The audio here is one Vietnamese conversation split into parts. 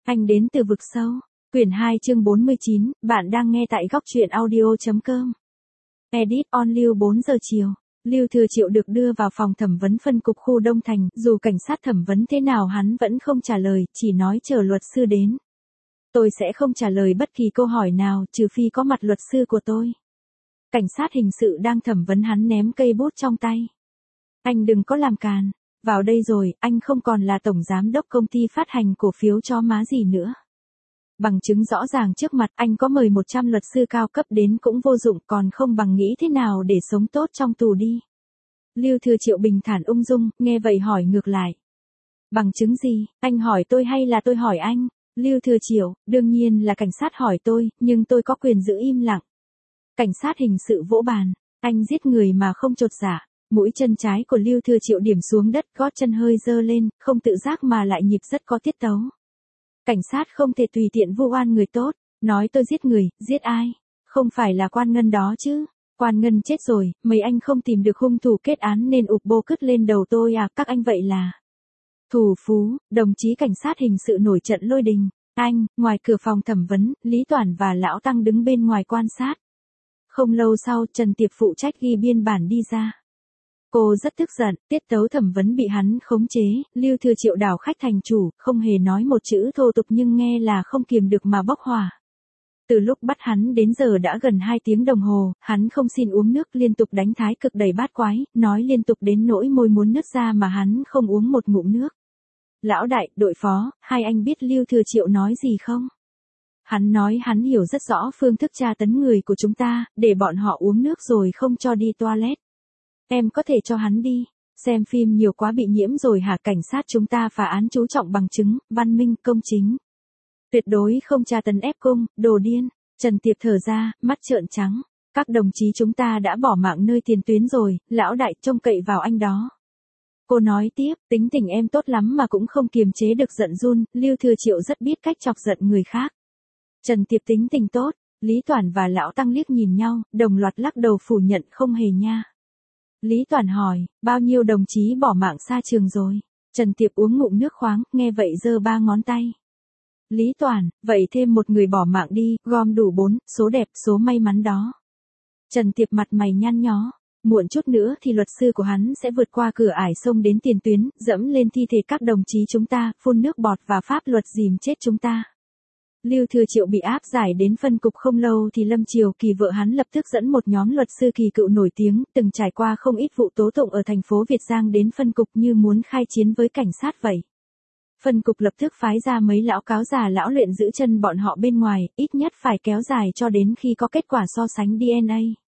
Anh đến từ vực sâu. Quyển 2 chương 49, bạn đang nghe tại góc truyện audio.com. Edit on Lưu 4 giờ chiều. Lưu Thừa Triệu được đưa vào phòng thẩm vấn phân cục khu Đông Thành, dù cảnh sát thẩm vấn thế nào hắn vẫn không trả lời, chỉ nói chờ luật sư đến. Tôi sẽ không trả lời bất kỳ câu hỏi nào, trừ phi có mặt luật sư của tôi. Cảnh sát hình sự đang thẩm vấn hắn ném cây bút trong tay. Anh đừng có làm càn. Vào đây rồi, anh không còn là tổng giám đốc công ty phát hành cổ phiếu cho má gì nữa. Bằng chứng rõ ràng trước mặt, anh có mời 100 luật sư cao cấp đến cũng vô dụng, còn không bằng nghĩ thế nào để sống tốt trong tù đi. Lưu Thừa Triệu bình thản ung dung, nghe vậy hỏi ngược lại. Bằng chứng gì, anh hỏi tôi hay là tôi hỏi anh? Lưu Thừa Triệu, đương nhiên là cảnh sát hỏi tôi, nhưng tôi có quyền giữ im lặng. Cảnh sát hình sự vỗ bàn, anh giết người mà không chột dạ. Mũi chân trái của Lưu Thừa Triệu điểm xuống đất, gót chân hơi dơ lên, không tự giác mà lại nhịp rất có tiết tấu. Cảnh sát không thể tùy tiện vu oan người tốt, nói tôi giết người, giết ai? Không phải là Quan Ngân đó chứ? Quan Ngân chết rồi, mấy anh không tìm được hung thủ kết án nên ụp bô cứt lên đầu tôi à, các anh vậy là thủ phú. Đồng chí cảnh sát hình sự nổi trận lôi đình. Anh, ngoài cửa phòng thẩm vấn, Lý Toản và Lão Tăng đứng bên ngoài quan sát. Không lâu sau, Trần Tiệp phụ trách ghi biên bản đi ra. Cô rất tức giận, tiết tấu thẩm vấn bị hắn khống chế, Lưu Thừa Triệu đảo khách thành chủ, không hề nói một chữ thô tục nhưng nghe là không kiềm được mà bốc hỏa. Từ lúc bắt hắn đến giờ đã gần 2 tiếng đồng hồ, hắn không xin uống nước, liên tục đánh thái cực đầy bát quái, nói liên tục đến nỗi môi muốn nứt ra mà hắn không uống một ngụm nước. Lão đại, đội phó, hai anh biết Lưu Thừa Triệu nói gì không? Hắn nói hắn hiểu rất rõ phương thức tra tấn người của chúng ta, để bọn họ uống nước rồi không cho đi toilet. Em có thể cho hắn đi. Xem phim nhiều quá bị nhiễm rồi hả? Cảnh sát chúng ta phá án chú trọng bằng chứng, văn minh, công chính. Tuyệt đối không tra tấn ép cung, đồ điên. Trần Tiệp thở ra, mắt trợn trắng. Các đồng chí chúng ta đã bỏ mạng nơi tiền tuyến rồi, lão đại trông cậy vào anh đó. Cô nói tiếp, tính tình em tốt lắm mà cũng không kiềm chế được giận run, Lưu Thừa Triệu rất biết cách chọc giận người khác. Trần Tiệp tính tình tốt, Lý Toản và Lão Tăng liếc nhìn nhau, đồng loạt lắc đầu phủ nhận không hề nha. Lý Toản hỏi, bao nhiêu đồng chí bỏ mạng xa trường rồi? Trần Tiệp uống ngụm nước khoáng, nghe vậy giơ 3 ngón tay. Lý Toản, vậy thêm một người bỏ mạng đi, gom đủ 4, số đẹp, số may mắn đó. Trần Tiệp mặt mày nhăn nhó, muộn chút nữa thì luật sư của hắn sẽ vượt qua cửa ải sông đến tiền tuyến, dẫm lên thi thể các đồng chí chúng ta, phun nước bọt và pháp luật dìm chết chúng ta. Lưu Thừa Triệu bị áp giải đến phân cục không lâu thì Lâm Triều Kỳ vợ hắn lập tức dẫn một nhóm luật sư kỳ cựu nổi tiếng, từng trải qua không ít vụ tố tụng ở thành phố Việt Giang đến phân cục như muốn khai chiến với cảnh sát vậy. Phân cục lập tức phái ra mấy lão cáo già lão luyện giữ chân bọn họ bên ngoài, ít nhất phải kéo dài cho đến khi có kết quả so sánh DNA.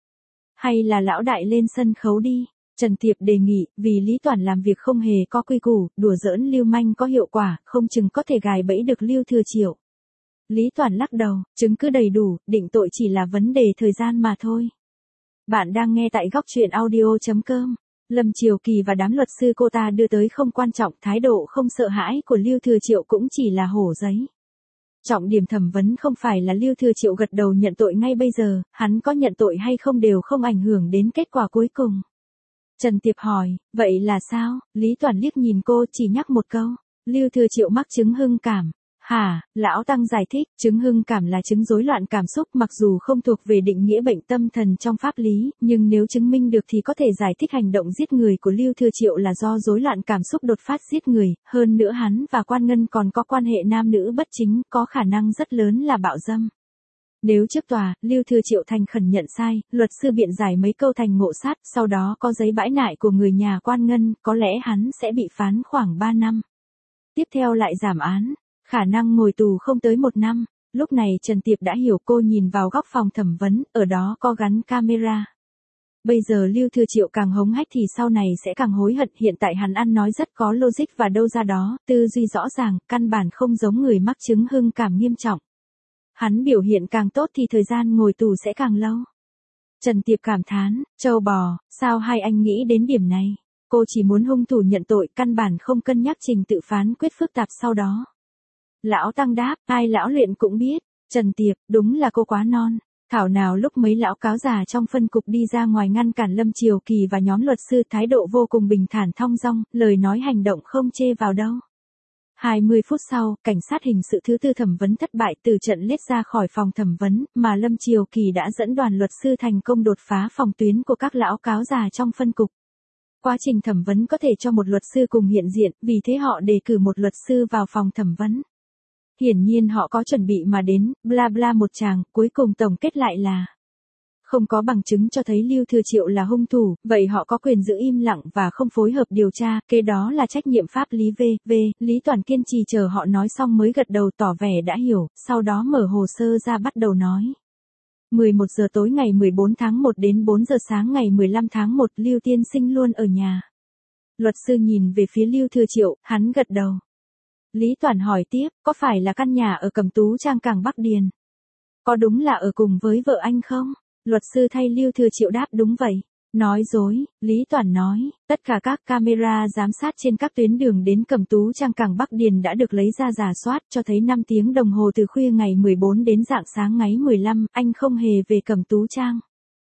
Hay là lão đại lên sân khấu đi, Trần Tiệp đề nghị, vì Lý Toản làm việc không hề có quy củ, đùa giỡn lưu manh có hiệu quả, không chừng có thể gài bẫy được Lưu Thừa Triệu. Lý Toản lắc đầu, chứng cứ đầy đủ, định tội chỉ là vấn đề thời gian mà thôi. Bạn đang nghe tại góc truyện audio.com. Lâm Triều Kỳ và đám luật sư cô ta đưa tới không quan trọng, thái độ không sợ hãi của Lưu Thừa Triệu cũng chỉ là hổ giấy. Trọng điểm thẩm vấn không phải là Lưu Thừa Triệu gật đầu nhận tội ngay bây giờ, hắn có nhận tội hay không đều không ảnh hưởng đến kết quả cuối cùng. Trần Tiệp hỏi, vậy là sao? Lý Toản liếc nhìn cô chỉ nhắc một câu, Lưu Thừa Triệu mắc chứng hưng cảm. Hả, Lão Tăng giải thích, chứng hưng cảm là chứng rối loạn cảm xúc mặc dù không thuộc về định nghĩa bệnh tâm thần trong pháp lý, nhưng nếu chứng minh được thì có thể giải thích hành động giết người của Lưu Thừa Triệu là do rối loạn cảm xúc đột phát giết người, hơn nữa hắn và Quan Ngân còn có quan hệ nam nữ bất chính, có khả năng rất lớn là bạo dâm. Nếu trước tòa, Lưu Thừa Triệu thành khẩn nhận sai, luật sư biện giải mấy câu thành ngộ sát, sau đó có giấy bãi nại của người nhà Quan Ngân, có lẽ hắn sẽ bị phán khoảng 3 năm. Tiếp theo lại giảm án. Khả năng ngồi tù không tới 1 năm, lúc này Trần Tiệp đã hiểu, cô nhìn vào góc phòng thẩm vấn, ở đó có gắn camera. Bây giờ Lưu Thừa Triệu càng hống hách thì sau này sẽ càng hối hận, hiện tại hắn ăn nói rất có logic và đâu ra đó, tư duy rõ ràng, căn bản không giống người mắc chứng hưng cảm nghiêm trọng. Hắn biểu hiện càng tốt thì thời gian ngồi tù sẽ càng lâu. Trần Tiệp cảm thán, trâu bò, sao hai anh nghĩ đến điểm này? Cô chỉ muốn hung thủ nhận tội, căn bản không cân nhắc trình tự phán quyết phức tạp sau đó. Lão Tăng đáp, ai lão luyện cũng biết. Trần Tiệp, đúng là cô quá non. Thảo nào lúc mấy lão cáo già trong phân cục đi ra ngoài ngăn cản Lâm Triều Kỳ và nhóm luật sư, thái độ vô cùng bình thản thong dong, lời nói hành động không chê vào đâu. 20 phút sau, cảnh sát hình sự thứ tư thẩm vấn thất bại từ trận lết ra khỏi phòng thẩm vấn, mà Lâm Triều Kỳ đã dẫn đoàn luật sư thành công đột phá phòng tuyến của các lão cáo già trong phân cục. Quá trình thẩm vấn có thể cho một luật sư cùng hiện diện, vì thế họ đề cử một luật sư vào phòng thẩm vấn. Hiển nhiên họ có chuẩn bị mà đến, bla bla một tràng, cuối cùng tổng kết lại là không có bằng chứng cho thấy Lưu Thừa Triệu là hung thủ, vậy họ có quyền giữ im lặng và không phối hợp điều tra, kế đó là trách nhiệm pháp lý v. Lý Toàn kiên trì chờ họ nói xong mới gật đầu tỏ vẻ đã hiểu, sau đó mở hồ sơ ra bắt đầu nói. 11 giờ tối ngày 14 tháng 1 đến 4 giờ sáng ngày 15 tháng 1 Lưu tiên sinh luôn ở nhà. Luật sư nhìn về phía Lưu Thừa Triệu, hắn gật đầu. Lý Toàn hỏi tiếp, có phải là căn nhà ở Cẩm Tú Trang Cảng Bắc Điền? Có đúng là ở cùng với vợ anh không? Luật sư thay Lưu Thừa Triệu đáp đúng vậy. Nói dối, Lý Toàn nói, tất cả các camera giám sát trên các tuyến đường đến Cẩm Tú Trang Cảng Bắc Điền đã được lấy ra rà soát cho thấy 5 tiếng đồng hồ từ khuya ngày 14 đến rạng sáng ngày 15, anh không hề về Cẩm Tú Trang.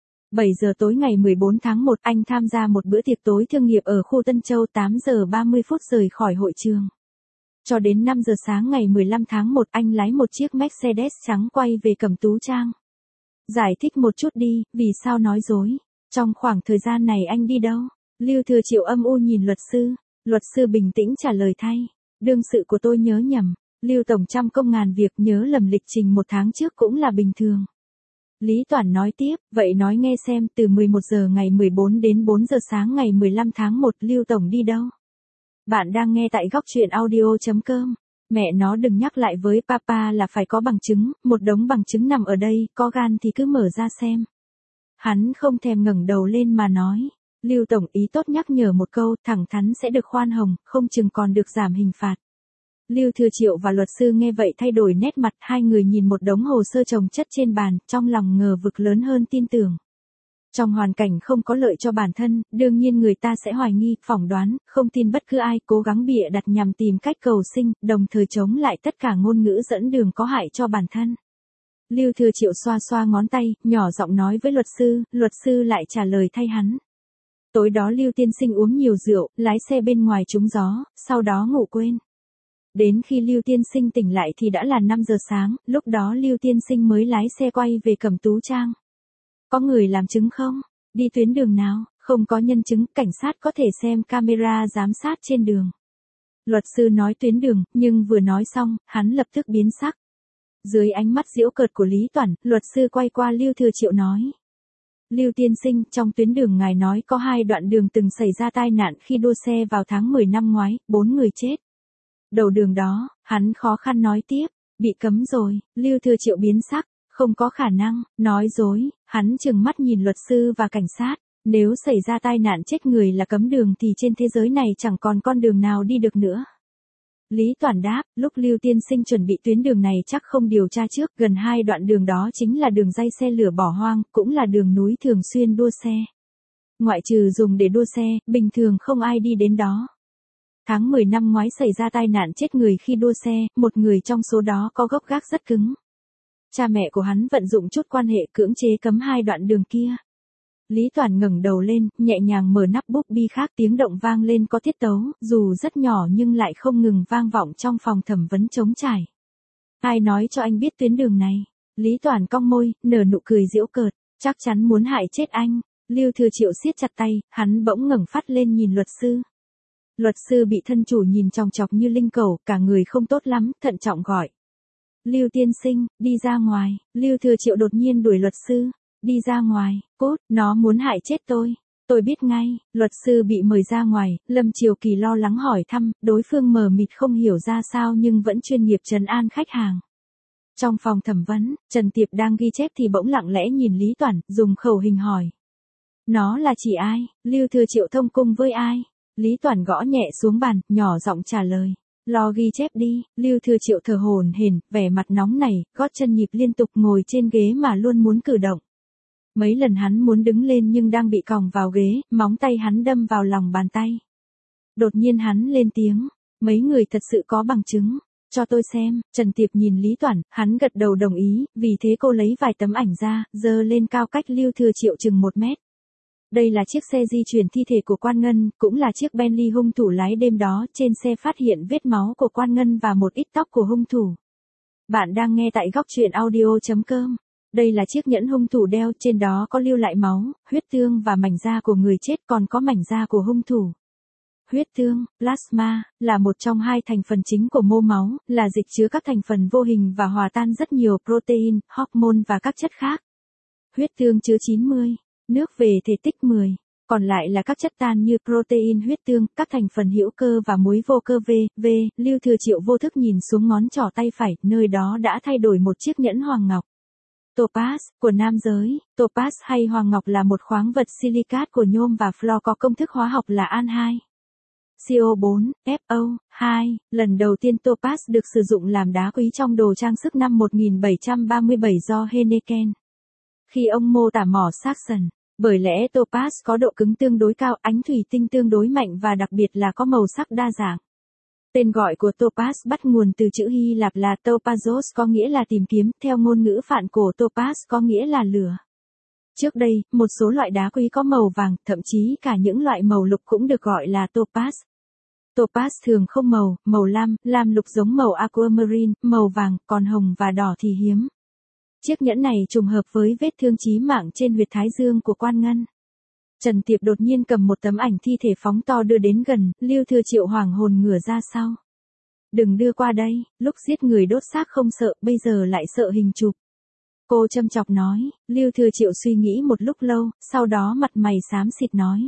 7 giờ tối ngày 14 tháng 1 anh tham gia một bữa tiệc tối thương nghiệp ở khu Tân Châu 8 giờ 30 phút rời khỏi hội trường. Cho đến 5 giờ sáng ngày 15 tháng 1 anh lái một chiếc Mercedes trắng quay về Cẩm Tú Trang. Giải thích một chút đi, vì sao nói dối? Trong khoảng thời gian này anh đi đâu? Lưu Thừa Triệu âm u nhìn luật sư. Luật sư bình tĩnh trả lời thay. Đương sự của tôi nhớ nhầm. Lưu Tổng trăm công ngàn việc nhớ lầm lịch trình 1 tháng trước cũng là bình thường. Lý Toàn nói tiếp, vậy nói nghe xem từ 11 giờ ngày 14 đến 4 giờ sáng ngày 15 tháng 1 Lưu Tổng đi đâu? Bạn đang nghe tại góc truyện audio.com. Mẹ nó đừng nhắc lại với papa là phải có bằng chứng, một đống bằng chứng nằm ở đây, có gan thì cứ mở ra xem. Hắn không thèm ngẩng đầu lên mà nói. Lưu Tổng ý tốt nhắc nhở một câu, thẳng thắn sẽ được khoan hồng, không chừng còn được giảm hình phạt. Lưu Thừa Triệu và luật sư nghe vậy thay đổi nét mặt, hai người nhìn một đống hồ sơ chồng chất trên bàn, trong lòng ngờ vực lớn hơn tin tưởng. Trong hoàn cảnh không có lợi cho bản thân, đương nhiên người ta sẽ hoài nghi, phỏng đoán, không tin bất cứ ai, cố gắng bịa đặt nhằm tìm cách cầu sinh, đồng thời chống lại tất cả ngôn ngữ dẫn đường có hại cho bản thân. Lưu Thừa Triệu xoa xoa ngón tay, nhỏ giọng nói với luật sư lại trả lời thay hắn. Tối đó Lưu tiên sinh uống nhiều rượu, lái xe bên ngoài trúng gió, sau đó ngủ quên. Đến khi Lưu tiên sinh tỉnh lại thì đã là 5 giờ sáng, lúc đó Lưu tiên sinh mới lái xe quay về Cẩm Tú Trang. Có người làm chứng không? Đi tuyến đường nào? Không có nhân chứng, cảnh sát có thể xem camera giám sát trên đường. Luật sư nói tuyến đường, nhưng vừa nói xong, hắn lập tức biến sắc. Dưới ánh mắt giễu cợt của Lý Toàn, luật sư quay qua Lưu Thừa Triệu nói. Lưu tiên sinh, trong tuyến đường ngài nói có 2 đoạn đường từng xảy ra tai nạn khi đua xe vào tháng 10 năm ngoái, 4 người chết. Đầu đường đó, hắn khó khăn nói tiếp, bị cấm rồi, Lưu Thừa Triệu biến sắc. Không có khả năng, nói dối, hắn trừng mắt nhìn luật sư và cảnh sát. Nếu xảy ra tai nạn chết người là cấm đường thì trên thế giới này chẳng còn con đường nào đi được nữa. Lý Toàn đáp, lúc Lưu tiên sinh chuẩn bị tuyến đường này chắc không điều tra trước, gần 2 đoạn đường đó chính là đường ray xe lửa bỏ hoang, cũng là đường núi thường xuyên đua xe. Ngoại trừ dùng để đua xe, bình thường không ai đi đến đó. Tháng 10 năm ngoái xảy ra tai nạn chết người khi đua xe, một người trong số đó có gốc gác rất cứng. Cha mẹ của hắn vận dụng chút quan hệ cưỡng chế cấm 2 đoạn đường kia. Lý Toàn ngẩng đầu lên, nhẹ nhàng mở nắp bút bi khác, tiếng động vang lên có tiết tấu, dù rất nhỏ nhưng lại không ngừng vang vọng trong phòng thẩm vấn trống trải. Ai nói cho anh biết tuyến đường này? Lý Toàn cong môi, nở nụ cười giễu cợt, chắc chắn muốn hại chết anh. Lưu Thừa Triệu siết chặt tay, hắn bỗng ngẩng phát lên nhìn luật sư. Luật sư bị thân chủ nhìn chòng chọc như linh cẩu, cả người không tốt lắm, thận trọng gọi. Lưu tiên sinh, đi ra ngoài. Lưu Thừa Triệu đột nhiên đuổi luật sư. Đi ra ngoài, cốt, nó muốn hại chết tôi. Tôi biết ngay, luật sư bị mời ra ngoài, Lâm Triều Kỳ lo lắng hỏi thăm, đối phương mờ mịt không hiểu ra sao nhưng vẫn chuyên nghiệp trấn an khách hàng. Trong phòng thẩm vấn, Trần Tiệp đang ghi chép thì bỗng lặng lẽ nhìn Lý Toàn, dùng khẩu hình hỏi. Nó là chỉ ai? Lưu Thừa Triệu thông cung với ai? Lý Toàn gõ nhẹ xuống bàn, nhỏ giọng trả lời. Lo ghi chép đi. Lưu Thừa Triệu thở hổn hển, vẻ mặt nóng nảy, gót chân nhịp liên tục, ngồi trên ghế mà luôn muốn cử động. Mấy lần hắn muốn đứng lên nhưng đang bị còng vào ghế, móng tay hắn đâm vào lòng bàn tay. Đột nhiên hắn lên tiếng, mấy người thật sự có bằng chứng, cho tôi xem. Trần Tiệp nhìn Lý Toàn, hắn gật đầu đồng ý, vì thế cô lấy vài tấm ảnh ra, giơ lên cao cách Lưu Thừa Triệu chừng 1 mét. Đây là chiếc xe di chuyển thi thể của Quan Ngân, cũng là chiếc Bentley hung thủ lái đêm đó, trên xe phát hiện vết máu của Quan Ngân và một ít tóc của hung thủ. Bạn đang nghe tại góc truyện audio.com. Đây là chiếc nhẫn hung thủ đeo, trên đó có lưu lại máu, huyết tương và mảnh da của người chết, còn có mảnh da của hung thủ. Huyết tương, plasma, là một trong hai thành phần chính của mô máu, là dịch chứa các thành phần vô hình và hòa tan rất nhiều protein, hormone và các chất khác. Huyết tương chứa 90, nước về thể tích 10, còn lại là các chất tan như protein huyết tương, các thành phần hữu cơ và muối vô cơ V. Lưu Thừa Triệu vô thức nhìn xuống ngón trỏ tay phải, nơi đó đã thay đổi một chiếc nhẫn hoàng ngọc. Topaz, của nam giới, topaz hay hoàng ngọc là một khoáng vật silicat của nhôm và fluor có công thức hóa học là An2. CO4, FO2, lần đầu tiên topaz được sử dụng làm đá quý trong đồ trang sức năm 1737 do Heineken. Khi ông mô tả mỏ Saxon, bởi lẽ topaz có độ cứng tương đối cao, ánh thủy tinh tương đối mạnh và đặc biệt là có màu sắc đa dạng. Tên gọi của topaz bắt nguồn từ chữ Hy Lạp là topazos có nghĩa là tìm kiếm, theo ngôn ngữ phạn cổ topaz có nghĩa là lửa. Trước đây, một số loại đá quý có màu vàng, thậm chí cả những loại màu lục cũng được gọi là topaz. Topaz thường không màu, màu lam lục giống màu aquamarine, màu vàng, còn hồng và đỏ thì hiếm. Chiếc nhẫn này trùng hợp với vết thương chí mạng trên huyệt thái dương của Quan Ngân. Trần Tiệp đột nhiên cầm một tấm ảnh thi thể phóng to đưa đến gần, Lưu Thừa Triệu hoảng hồn ngửa ra sau. Đừng đưa qua đây, lúc giết người đốt xác không sợ, bây giờ lại sợ hình chụp. Cô châm chọc nói, Lưu Thừa Triệu suy nghĩ một lúc lâu, sau đó mặt mày xám xịt nói.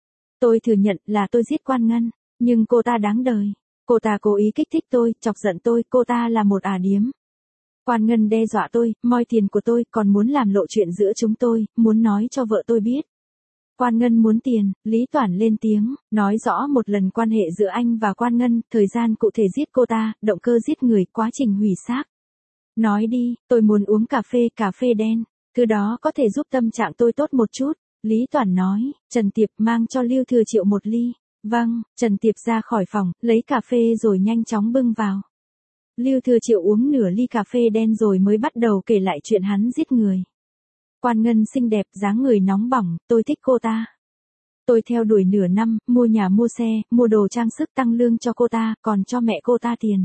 Tôi thừa nhận là tôi giết Quan Ngân, nhưng cô ta đáng đời. Cô ta cố ý kích thích tôi, chọc giận tôi, cô ta là một ả điếm. Quan Ngân đe dọa tôi, moi tiền của tôi, còn muốn làm lộ chuyện giữa chúng tôi, muốn nói cho vợ tôi biết. Quan Ngân muốn tiền, Lý Toản lên tiếng, nói rõ một lần quan hệ giữa anh và Quan Ngân, thời gian cụ thể giết cô ta, động cơ giết người, quá trình hủy xác. Nói đi, tôi muốn uống cà phê đen, thứ đó có thể giúp tâm trạng tôi tốt một chút. Lý Toản nói, Trần Tiệp mang cho Lưu Thừa Triệu một ly. Vâng, Trần Tiệp ra khỏi phòng, lấy cà phê rồi nhanh chóng bưng vào. Lưu Thừa Triệu uống nửa ly cà phê đen rồi mới bắt đầu kể lại chuyện hắn giết người. Quan Ngân xinh đẹp, dáng người nóng bỏng, tôi thích cô ta. Tôi theo đuổi nửa năm, mua nhà mua xe, mua đồ trang sức, tăng lương cho cô ta, còn cho mẹ cô ta tiền.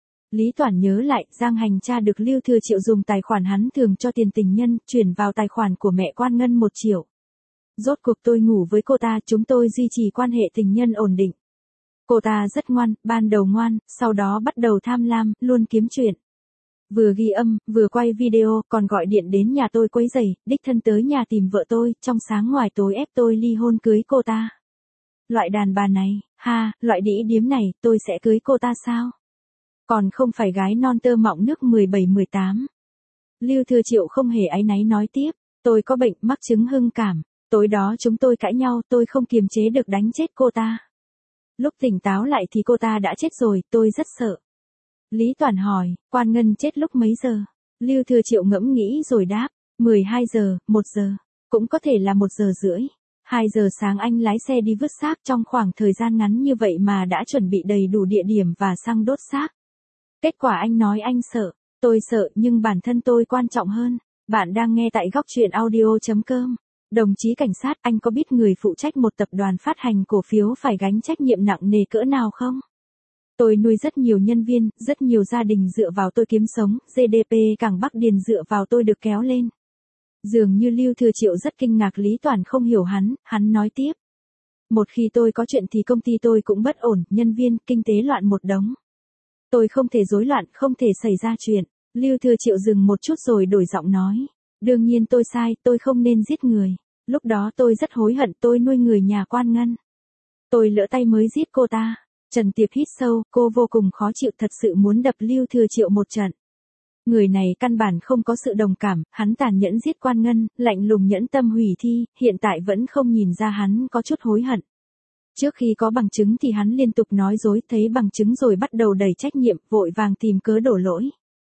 Lý Toản nhớ lại, Giang Hành tra được Lưu Thừa Triệu dùng tài khoản hắn thường cho tiền tình nhân, chuyển vào tài khoản của mẹ Quan Ngân 1 triệu. Rốt cuộc tôi ngủ với cô ta, chúng tôi duy trì quan hệ tình nhân ổn định. Cô ta rất ngoan, ban đầu ngoan, sau đó bắt đầu tham lam, luôn kiếm chuyện. Vừa ghi âm, vừa quay video, còn gọi điện đến nhà tôi quấy rầy, đích thân tới nhà tìm vợ tôi, trong sáng ngoài tối ép tôi ly hôn cưới cô ta. Loại đàn bà này, loại đĩ điếm này, tôi sẽ cưới cô ta sao? Còn không phải gái non tơ mọng nước 17-18. Lưu Thừa Triệu không hề áy náy nói tiếp, tôi có bệnh mắc chứng hưng cảm, tối đó chúng tôi cãi nhau, tôi không kiềm chế được đánh chết cô ta. Lúc tỉnh táo lại thì cô ta đã chết rồi, tôi rất sợ. Lý Toản hỏi, Quan Ngân chết lúc mấy giờ? Lưu Thừa Triệu ngẫm nghĩ rồi đáp, 12 giờ, 1 giờ, cũng có thể là 1 giờ rưỡi. 2 giờ sáng anh lái xe đi vứt xác, trong khoảng thời gian ngắn như vậy mà đã chuẩn bị đầy đủ địa điểm và xăng đốt xác. Kết quả anh nói anh sợ, tôi sợ nhưng bản thân tôi quan trọng hơn. Bạn đang nghe tại góc truyện audio.com. Đồng chí cảnh sát, anh có biết người phụ trách một tập đoàn phát hành cổ phiếu phải gánh trách nhiệm nặng nề cỡ nào không? Tôi nuôi rất nhiều nhân viên, rất nhiều gia đình dựa vào tôi kiếm sống, GDP Cảng Bắc Điền dựa vào tôi được kéo lên. Dường như Lưu Thừa Triệu rất kinh ngạc, Lý Toản không hiểu hắn nói tiếp. Một khi tôi có chuyện thì công ty tôi cũng bất ổn, nhân viên, kinh tế loạn một đống. Tôi không thể rối loạn, không thể xảy ra chuyện. Lưu Thừa Triệu dừng một chút rồi đổi giọng nói. Đương nhiên tôi sai, tôi không nên giết người. Lúc đó tôi rất hối hận, tôi nuôi người nhà Quan Ngân. Tôi lỡ tay mới giết cô ta. Trần Tiệp hít sâu, cô vô cùng khó chịu, thật sự muốn đập Lưu Thừa Triệu một trận. Người này căn bản không có sự đồng cảm, hắn tàn nhẫn giết Quan Ngân, lạnh lùng nhẫn tâm hủy thi, hiện tại vẫn không nhìn ra hắn có chút hối hận. Trước khi có bằng chứng thì hắn liên tục nói dối, thấy bằng chứng rồi bắt đầu đẩy trách nhiệm, vội vàng tìm cớ đổ lỗi.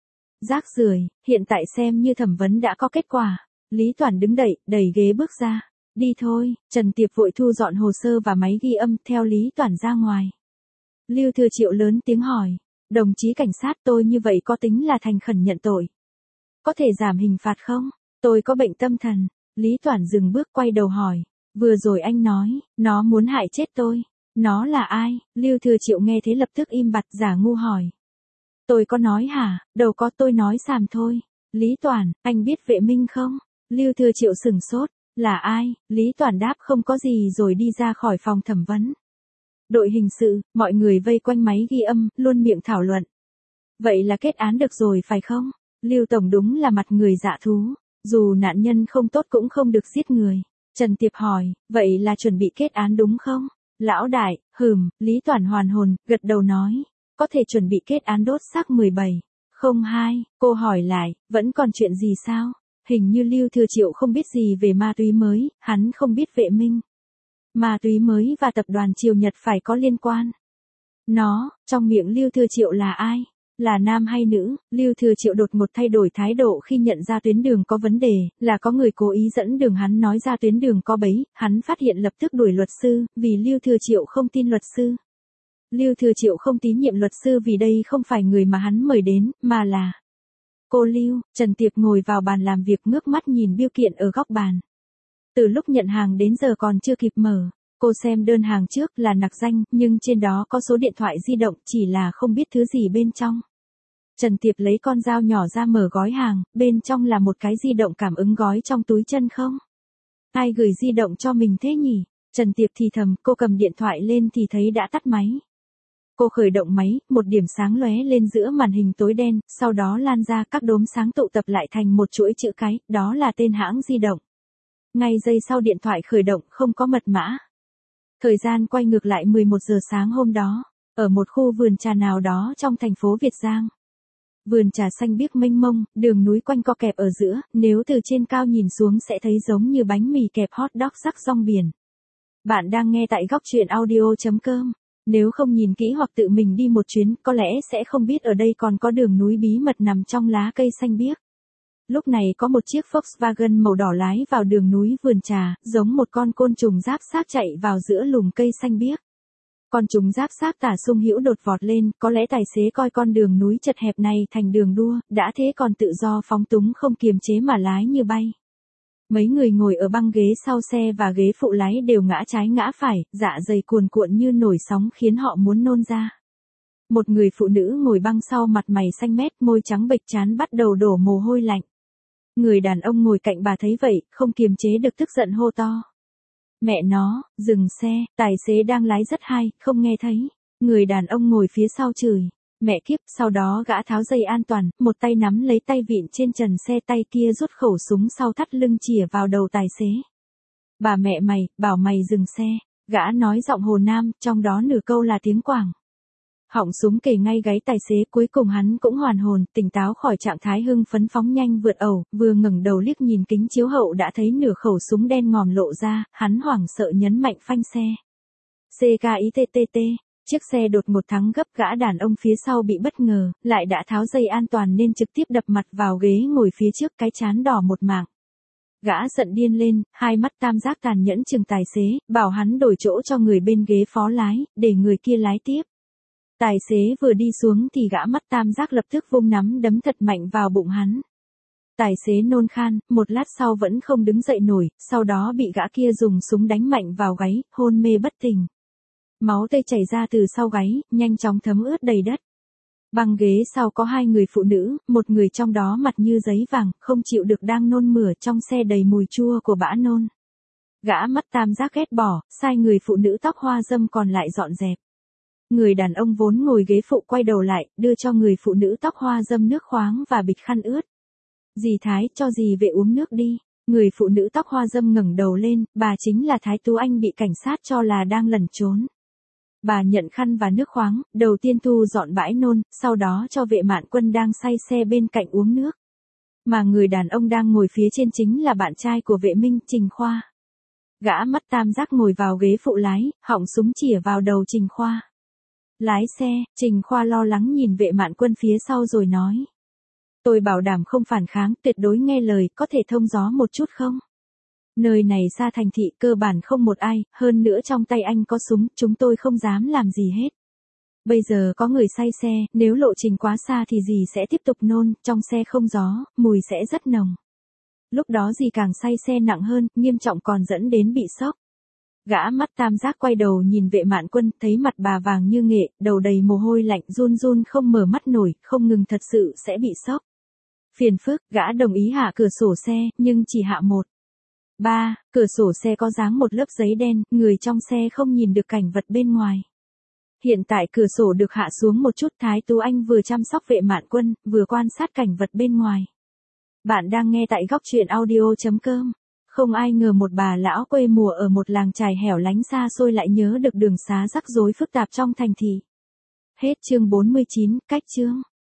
Rác rưởi, hiện tại xem như thẩm vấn đã có kết quả. Lý Toản đứng đẩy ghế bước ra. Đi thôi, Trần Tiệp vội thu dọn hồ sơ và máy ghi âm, theo Lý Toản ra ngoài. Lưu Thừa Triệu lớn tiếng hỏi, đồng chí cảnh sát, tôi như vậy có tính là thành khẩn nhận tội? Có thể giảm hình phạt không? Tôi có bệnh tâm thần. Lý Toản dừng bước quay đầu hỏi, Vừa rồi anh nói, nó muốn hại chết tôi. Nó là ai? Lưu Thừa Triệu nghe thế lập tức im bặt giả ngu hỏi. Tôi có nói hả? Đâu có, tôi nói xàm thôi. Lý Toản, anh biết Vệ Minh không? Lưu Thừa Triệu sửng sốt. Là ai? Lý Toản đáp không có gì rồi đi ra khỏi phòng thẩm vấn. Đội hình sự, mọi người vây quanh máy ghi âm, luôn miệng thảo luận. Vậy là kết án được rồi phải không? Lưu Tổng đúng là mặt người dạ thú. Dù nạn nhân không tốt cũng không được giết người. Trần Tiệp hỏi, vậy là chuẩn bị kết án đúng không? Lão đại, Lý Toản hoàn hồn, gật đầu nói. Có thể chuẩn bị kết án đốt xác 1702. Cô hỏi lại, vẫn còn chuyện gì sao? Hình như Lưu Thừa Triệu không biết gì về ma túy mới, hắn không biết Vệ Minh. Ma túy mới và tập đoàn Triều Nhật phải có liên quan. Nó, trong miệng Lưu Thừa Triệu là ai? Là nam hay nữ? Lưu Thừa Triệu đột ngột thay đổi thái độ khi nhận ra tuyến đường có vấn đề, là có người cố ý dẫn đường hắn nói ra tuyến đường có bẫy, hắn phát hiện lập tức đuổi luật sư, vì Lưu Thừa Triệu không tin luật sư. Lưu Thừa Triệu không tín nhiệm luật sư vì đây không phải người mà hắn mời đến, mà là cô Lưu. Trần Tiệp ngồi vào bàn làm việc ngước mắt nhìn bưu kiện ở góc bàn. Từ lúc nhận hàng đến giờ còn chưa kịp mở. Cô xem đơn hàng trước là nặc danh, nhưng trên đó có số điện thoại di động, chỉ là không biết thứ gì bên trong. Trần Tiệp lấy con dao nhỏ ra mở gói hàng, bên trong là một cái di động cảm ứng gói trong túi chân không? Ai gửi di động cho mình thế nhỉ? Trần Tiệp thì thầm, cô cầm điện thoại lên thì thấy đã tắt máy. Cô khởi động máy, một điểm sáng lóe lên giữa màn hình tối đen, sau đó lan ra các đốm sáng tụ tập lại thành một chuỗi chữ cái, đó là tên hãng di động. Ngay giây sau điện thoại khởi động không có mật mã. Thời gian quay ngược lại 11 giờ sáng hôm đó, ở một khu vườn trà nào đó trong thành phố Việt Giang. Vườn trà xanh biếc mênh mông, đường núi quanh co kẹp ở giữa, nếu từ trên cao nhìn xuống sẽ thấy giống như bánh mì kẹp hot dog sắc rong biển. Bạn đang nghe tại góc truyện audio.com. Nếu không nhìn kỹ hoặc tự mình đi một chuyến, có lẽ sẽ không biết ở đây còn có đường núi bí mật nằm trong lá cây xanh biếc. Lúc này có một chiếc Volkswagen màu đỏ lái vào đường núi vườn trà, giống một con côn trùng giáp xác chạy vào giữa lùm cây xanh biếc. Con trùng giáp xác tả sung hữu đột vọt lên, có lẽ tài xế coi con đường núi chật hẹp này thành đường đua, đã thế còn tự do phóng túng không kiềm chế mà lái như bay. Mấy người ngồi ở băng ghế sau xe và ghế phụ lái đều ngã trái ngã phải, dạ dày cuồn cuộn như nổi sóng khiến họ muốn nôn ra. Một người phụ nữ ngồi băng sau mặt mày xanh mét, môi trắng bệch trán bắt đầu đổ mồ hôi lạnh. Người đàn ông ngồi cạnh bà thấy vậy, không kiềm chế được tức giận hô to. Mẹ nó, dừng xe, tài xế đang lái rất hay, không nghe thấy. Người đàn ông ngồi phía sau chửi. Mẹ kiếp, sau đó gã tháo dây an toàn, một tay nắm lấy tay vịn trên trần xe, tay kia rút khẩu súng sau thắt lưng chĩa vào đầu tài xế. Bà mẹ mày, bảo mày dừng xe. Gã nói giọng Hồ Nam, trong đó nửa câu là tiếng Quảng. Họng súng kề ngay gáy tài xế, cuối cùng hắn cũng hoàn hồn, tỉnh táo khỏi trạng thái hưng phấn phóng nhanh vượt ẩu, vừa ngẩng đầu liếc nhìn kính chiếu hậu đã thấy nửa khẩu súng đen ngòm lộ ra, hắn hoảng sợ nhấn mạnh phanh xe. CKITTT, chiếc xe đột ngột thắng gấp, gã đàn ông phía sau bị bất ngờ, lại đã tháo dây an toàn nên trực tiếp đập mặt vào ghế ngồi phía trước, cái trán đỏ một mảng. Gã giận điên lên, hai mắt tam giác tàn nhẫn chừng tài xế, bảo hắn đổi chỗ cho người bên ghế phó lái, để người kia lái tiếp. Tài xế vừa đi xuống thì gã mắt tam giác lập tức vung nắm đấm thật mạnh vào bụng hắn. Tài xế nôn khan, một lát sau vẫn không đứng dậy nổi, sau đó bị gã kia dùng súng đánh mạnh vào gáy, hôn mê bất tỉnh. Máu tươi chảy ra từ sau gáy, nhanh chóng thấm ướt đầy đất. Băng ghế sau có hai người phụ nữ, một người trong đó mặt như giấy vàng, không chịu được đang nôn mửa, trong xe đầy mùi chua của bã nôn. Gã mắt tam giác ghét bỏ, sai người phụ nữ tóc hoa râm còn lại dọn dẹp. Người đàn ông vốn ngồi ghế phụ quay đầu lại, đưa cho người phụ nữ tóc hoa râm nước khoáng và bịch khăn ướt. Dì Thái, cho dì về uống nước đi. Người phụ nữ tóc hoa râm ngẩng đầu lên, bà chính là Thái Tú Anh bị cảnh sát cho là đang lẩn trốn. Bà nhận khăn và nước khoáng, đầu tiên thu dọn bãi nôn, sau đó cho Vệ Mạn Quân đang say xe bên cạnh uống nước. Mà người đàn ông đang ngồi phía trên chính là bạn trai của Vệ Minh, Trình Khoa. Gã mắt tam giác ngồi vào ghế phụ lái, họng súng chĩa vào đầu Trình Khoa. Lái xe, Trình Khoa lo lắng nhìn Vệ Mạn Quân phía sau rồi nói. Tôi bảo đảm không phản kháng, tuyệt đối nghe lời, có thể thông gió một chút không? Nơi này xa thành thị, cơ bản không một ai, hơn nữa trong tay anh có súng, chúng tôi không dám làm gì hết. Bây giờ có người say xe, nếu lộ trình quá xa thì dì sẽ tiếp tục nôn, trong xe không gió, mùi sẽ rất nồng. Lúc đó dì càng say xe nặng hơn, nghiêm trọng còn dẫn đến bị sốc. Gã mắt tam giác quay đầu nhìn Vệ Mạn Quân, thấy mặt bà vàng như nghệ, đầu đầy mồ hôi lạnh, run run không mở mắt nổi, không ngừng thật sự sẽ bị sốc. Phiền phức, gã đồng ý hạ cửa sổ xe, nhưng chỉ hạ một. Ba, cửa sổ xe có dáng một lớp giấy đen, người trong xe không nhìn được cảnh vật bên ngoài. Hiện tại cửa sổ được hạ xuống một chút, Thái Tú Anh vừa chăm sóc Vệ Mạn Quân, vừa quan sát cảnh vật bên ngoài. Bạn đang nghe tại góc truyện audio.com. Không ai ngờ một bà lão quê mùa ở một làng chài hẻo lánh xa xôi lại nhớ được đường xá rắc rối phức tạp trong thành thị. Hết chương 49, cách chương.